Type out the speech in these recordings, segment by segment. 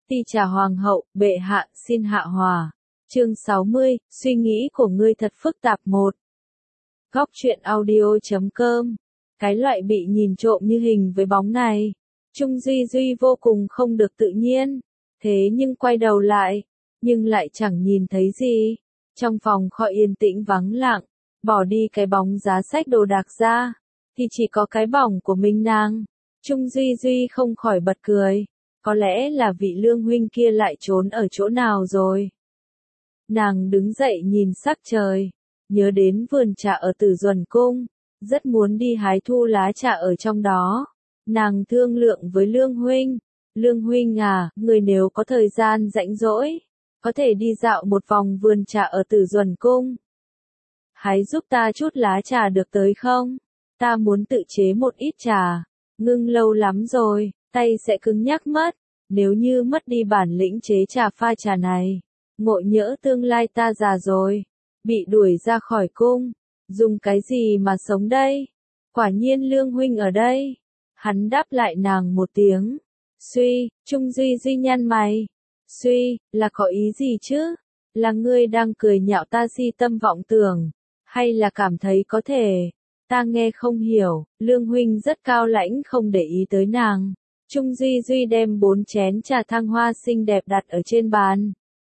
Ti trà hoàng hậu, bệ hạ, xin hạ hòa. Chương 60, suy nghĩ của ngươi thật phức tạp. 1. Góc truyện audio.com. Cái loại bị nhìn trộm như hình với bóng này, Trung Duy Duy vô cùng không được tự nhiên. Thế nhưng quay đầu lại, nhưng lại chẳng nhìn thấy gì. Trong phòng kho yên tĩnh vắng lặng, bỏ đi cái bóng giá sách đồ đạc ra, thì chỉ có cái bỏng của mình nàng. Trung Duy Duy không khỏi bật cười. Có lẽ là vị Lương huynh kia lại trốn ở chỗ nào rồi. Nàng đứng dậy nhìn sắc trời, nhớ đến vườn trà ở Tử Duẩn Cung, rất muốn đi hái thu lá trà ở trong đó. Nàng thương lượng với Lương huynh, Lương huynh à, người nếu có thời gian rảnh rỗi, có thể đi dạo một vòng vườn trà ở Tử Duẩn Cung. Hái giúp ta chút lá trà được tới không? Ta muốn tự chế một ít trà, ngưng lâu lắm rồi, tay sẽ cứng nhắc mất. Nếu như mất đi bản lĩnh chế trà pha trà này, ngộ nhỡ tương lai ta già rồi, bị đuổi ra khỏi cung, dùng cái gì mà sống đây? Quả nhiên Lương huynh ở đây. Hắn đáp lại nàng một tiếng. Suy, Trung Duy Duy nhăn mày. Suy, là có ý gì chứ? Là ngươi đang cười nhạo ta si tâm vọng tưởng, hay là cảm thấy có thể? Ta nghe không hiểu. Lương huynh rất cao lãnh không để ý tới nàng. Trung Duy Duy đem 4 chén trà thăng hoa xinh đẹp đặt ở trên bàn.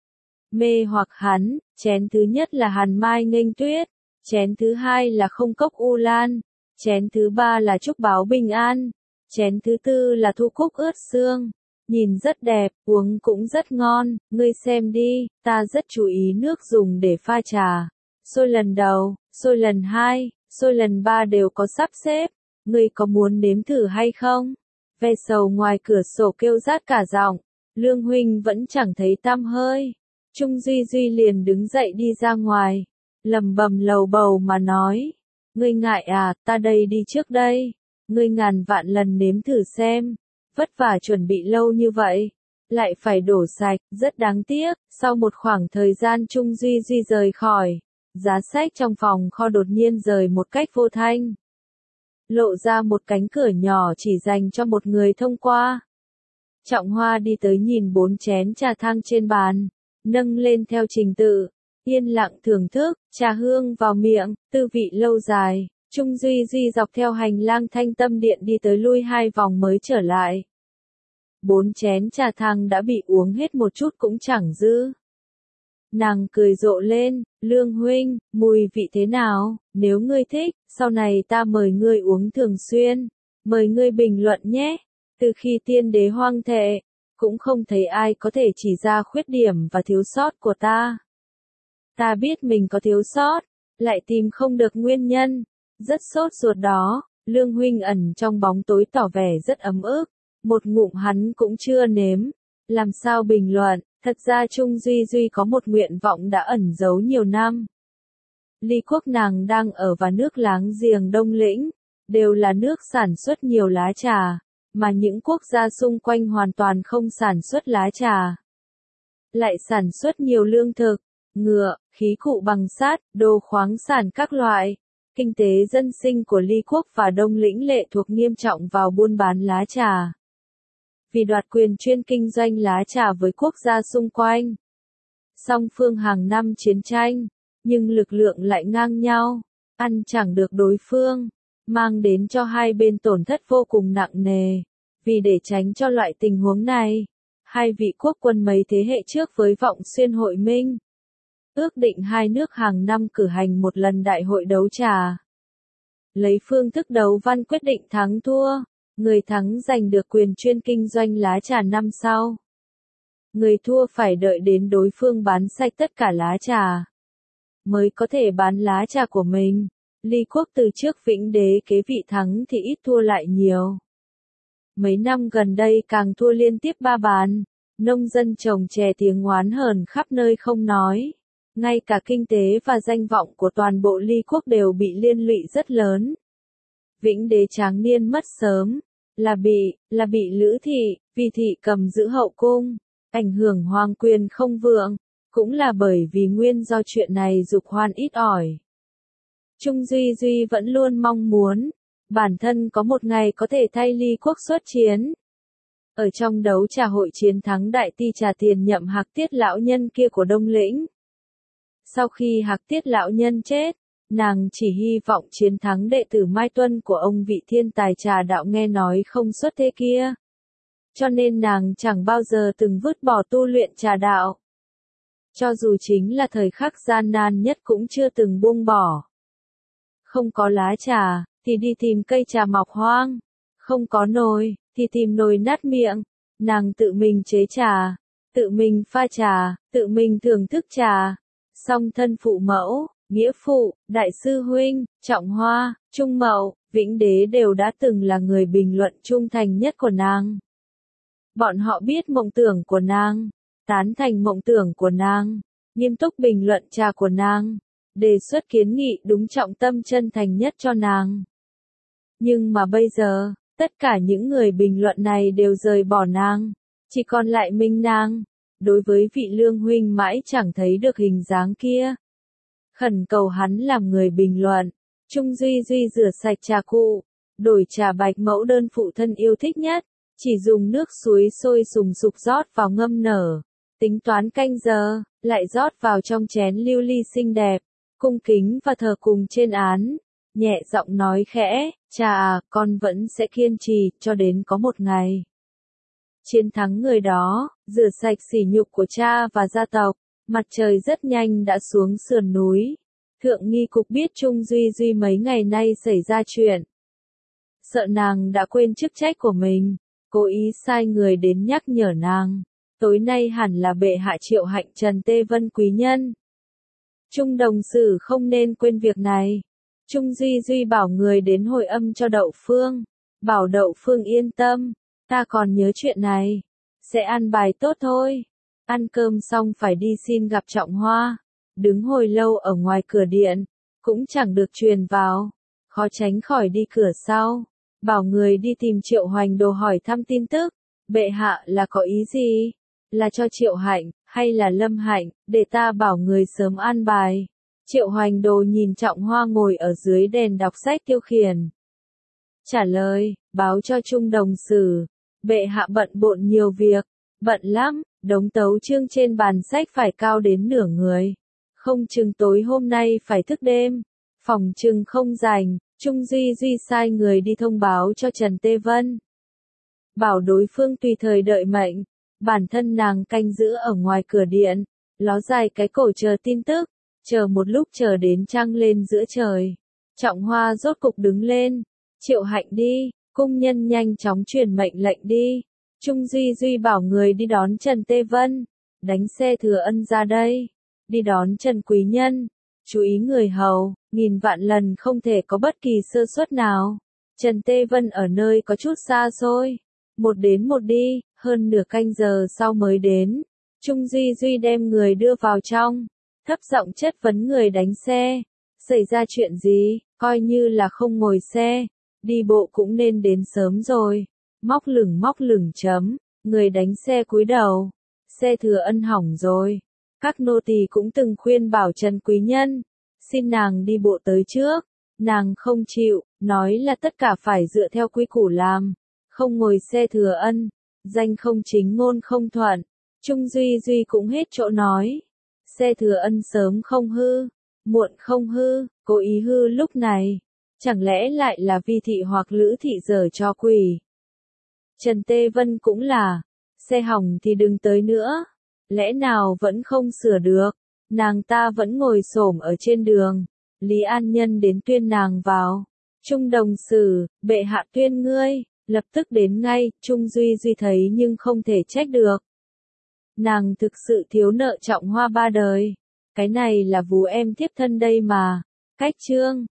Mê hoặc hắn, chén thứ nhất là hàn mai nghênh tuyết, chén thứ hai là không cốc u lan, chén thứ ba là trúc báo bình an, chén thứ tư là thu cúc ướt xương. Nhìn rất đẹp, uống cũng rất ngon, ngươi xem đi, ta rất chú ý nước dùng để pha trà. Sôi lần đầu, sôi lần hai, sôi lần ba đều có sắp xếp, ngươi có muốn nếm thử hay không? Ve sầu ngoài cửa sổ kêu rát cả giọng, Lương huynh vẫn chẳng thấy tăm hơi. Trung Duy Duy liền đứng dậy đi ra ngoài, lầm bầm lầu bầu mà nói, ngươi ngại à, ta đây đi trước đây, ngươi ngàn vạn lần nếm thử xem, vất vả chuẩn bị lâu như vậy, lại phải đổ sạch, rất đáng tiếc. Sau một khoảng thời gian Trung Duy Duy rời khỏi, giá sách trong phòng kho đột nhiên rời một cách vô thanh, lộ ra một cánh cửa nhỏ chỉ dành cho một người thông qua. Trọng Hoa đi tới nhìn 4 chén trà thang trên bàn, nâng lên theo trình tự, yên lặng thưởng thức, trà hương vào miệng, tư vị lâu dài. Trung Duy Duy dọc theo hành lang Thanh Tâm Điện đi tới lui 2 vòng mới trở lại. 4 chén trà thang đã bị uống hết một chút cũng chẳng dư. Nàng cười rộ lên, Lương huynh, mùi vị thế nào? Nếu ngươi thích, sau này ta mời ngươi uống thường xuyên. Mời ngươi bình luận nhé. Từ khi tiên đế hoang thệ, cũng không thấy ai có thể chỉ ra khuyết điểm và thiếu sót của ta. Ta biết mình có thiếu sót, lại tìm không được nguyên nhân. Rất sốt ruột đó. Lương huynh ẩn trong bóng tối tỏ vẻ rất ấm ức. Một ngụm hắn cũng chưa nếm. Làm sao bình luận? Thật ra Trung Duy Duy có một nguyện vọng đã ẩn giấu nhiều năm. Ly quốc nàng đang ở và nước láng giềng Đông Lĩnh, đều là nước sản xuất nhiều lá trà, mà những quốc gia xung quanh hoàn toàn không sản xuất lá trà. Lại sản xuất nhiều lương thực, ngựa, khí cụ bằng sắt, đồ khoáng sản các loại. Kinh tế dân sinh của Ly quốc và Đông Lĩnh lệ thuộc nghiêm trọng vào buôn bán lá trà. Vì đoạt quyền chuyên kinh doanh lá trà với quốc gia xung quanh, song phương hàng năm chiến tranh, nhưng lực lượng lại ngang nhau, ăn chẳng được đối phương, mang đến cho hai bên tổn thất vô cùng nặng nề. Vì để tránh cho loại tình huống này, hai vị quốc quân mấy thế hệ trước với Vọng Xuyên hội minh, ước định hai nước hàng năm cử hành một lần đại hội đấu trà. Lấy phương thức đấu văn quyết định thắng thua. Người thắng giành được quyền chuyên kinh doanh lá trà năm sau. Người thua phải đợi đến đối phương bán sạch tất cả lá trà, mới có thể bán lá trà của mình. Ly quốc từ trước Vĩnh Đế kế vị thắng thì ít thua lại nhiều. Mấy năm gần đây càng thua liên tiếp 3 bàn. Nông dân trồng chè tiếng oán hờn khắp nơi không nói. Ngay cả kinh tế và danh vọng của toàn bộ Ly quốc đều bị liên lụy rất lớn. Vĩnh Đế tráng niên mất sớm, là bị Lữ Thị, vì thị cầm giữ hậu cung, ảnh hưởng hoàng quyền không vượng, cũng là bởi vì nguyên do chuyện này dục hoan ít ỏi. Trung Duy Duy vẫn luôn mong muốn, bản thân có một ngày có thể thay Ly quốc xuất chiến. ở trong đấu trà hội chiến thắng đại ti trà tiền nhậm Hạc Tiết lão nhân kia của Đông Lĩnh. Sau khi Hạc Tiết lão nhân chết, nàng chỉ hy vọng chiến thắng đệ tử Mai Tuân của ông vị thiên tài trà đạo nghe nói không xuất thế kia. Cho nên nàng chẳng bao giờ từng vứt bỏ tu luyện trà đạo. Cho dù chính là thời khắc gian nan nhất cũng chưa từng buông bỏ. Không có lá trà, thì đi tìm cây trà mọc hoang. Không có nồi, thì tìm nồi nát miệng. Nàng tự mình chế trà, tự mình pha trà, tự mình thưởng thức trà. Song thân phụ mẫu, nghĩa phụ, đại sư huynh, Trọng Hoa, Trung Mậu, Vĩnh Đế đều đã từng là người bình luận trung thành nhất của nàng. Bọn họ biết mộng tưởng của nàng, tán thành mộng tưởng của nàng, nghiêm túc bình luận trà của nàng, đề xuất kiến nghị đúng trọng tâm chân thành nhất cho nàng. Nhưng mà bây giờ, tất cả những người bình luận này đều rời bỏ nàng, chỉ còn lại mình nàng. Đối với vị Lương huynh mãi chẳng thấy được hình dáng kia. Khẩn cầu hắn làm người bình luận. Trung Duy Duy rửa sạch trà cụ, đổi trà bạch mẫu đơn phụ thân yêu thích nhất, chỉ dùng nước suối sôi sùng sục rót vào ngâm nở, tính toán canh giờ, lại rót vào trong chén lưu ly xinh đẹp, cung kính và thờ cùng trên án, nhẹ giọng nói khẽ, trà à, con vẫn sẽ kiên trì, cho đến có một ngày. Chiến thắng người đó, rửa sạch sỉ nhục của cha và gia tộc, mặt trời rất nhanh đã xuống sườn núi. Thượng nghi cục biết Trung Duy Duy mấy ngày nay xảy ra chuyện. Sợ nàng đã quên chức trách của mình, cố ý sai người đến nhắc nhở nàng. Tối nay hẳn là bệ hạ triệu hạnh Trần Tê Vân quý nhân. Trung đồng sử không nên quên việc này. Trung Duy Duy bảo người đến hồi âm cho Đậu Phương. Bảo Đậu Phương yên tâm, ta còn nhớ chuyện này. Sẽ ăn bài tốt thôi. Ăn cơm xong phải đi xin gặp Trọng Hoa. Đứng hồi lâu ở ngoài cửa điện, cũng chẳng được truyền vào. Khó tránh khỏi đi cửa sau. Bảo người đi tìm Triệu Hoành Đồ hỏi thăm tin tức. Bệ hạ là có ý gì? Là cho Triệu Hạnh, hay là Lâm Hạnh, để ta bảo người sớm an bài. Triệu Hoành Đồ nhìn Trọng Hoa ngồi ở dưới đèn đọc sách tiêu khiển. Trả lời, báo cho Trung đồng sử. Bệ hạ bận bộn nhiều việc, bận lắm, đống tấu chương trên bàn sách phải cao đến nửa người. Không chừng tối hôm nay phải thức đêm, phòng chừng không rảnh. Trung Duy Duy sai người đi thông báo cho Trần Tê Vân. Bảo đối phương tùy thời đợi mệnh, bản thân nàng canh giữ ở ngoài cửa điện, ló dài cái cổ chờ tin tức, chờ một lúc chờ đến trăng lên giữa trời. Trọng Hoa rốt cục đứng lên, Triệu Hạnh đi, cung nhân nhanh chóng truyền mệnh lệnh đi. Trung Duy Duy bảo người đi đón Trần Tê Vân, đánh xe Thừa Ân ra đây, đi đón Trần Quý Nhân. Chú ý người hầu, nghìn vạn lần không thể có bất kỳ sơ suất nào. Trần Tê Vân ở nơi có chút xa xôi. Một đến một đi, hơn nửa canh giờ sau mới đến. Trung Duy Duy đem người đưa vào trong. Thấp giọng chất vấn người đánh xe. Xảy ra chuyện gì, coi như là không ngồi xe. Đi bộ cũng nên đến sớm rồi. Móc lửng chấm. Người đánh xe cúi đầu. Xe Thừa Ân hỏng rồi. Các nô tỳ cũng từng khuyên bảo Trần Quý Nhân, xin nàng đi bộ tới trước. Nàng không chịu, nói là tất cả phải dựa theo quy củ làm. Không ngồi xe Thừa Ân, danh không chính ngôn không thuận. Trung Duy Duy cũng hết chỗ nói. Xe Thừa Ân sớm không hư, muộn không hư, cố ý hư lúc này. Chẳng lẽ lại là Vi thị hoặc Lữ thị giở cho quỷ. Trần Tê Vân cũng là, xe hỏng thì đừng tới nữa. Lẽ nào vẫn không sửa được, nàng ta vẫn ngồi xổm ở trên đường. Lý An Nhân đến tuyên nàng vào. Trung đồng sử, bệ hạ tuyên ngươi, lập tức đến ngay. Trung Duy Duy thấy nhưng không thể trách được. Nàng thực sự thiếu nợ Trọng Hoa ba đời. Cái này là vú em thiếp thân đây mà. Cách chương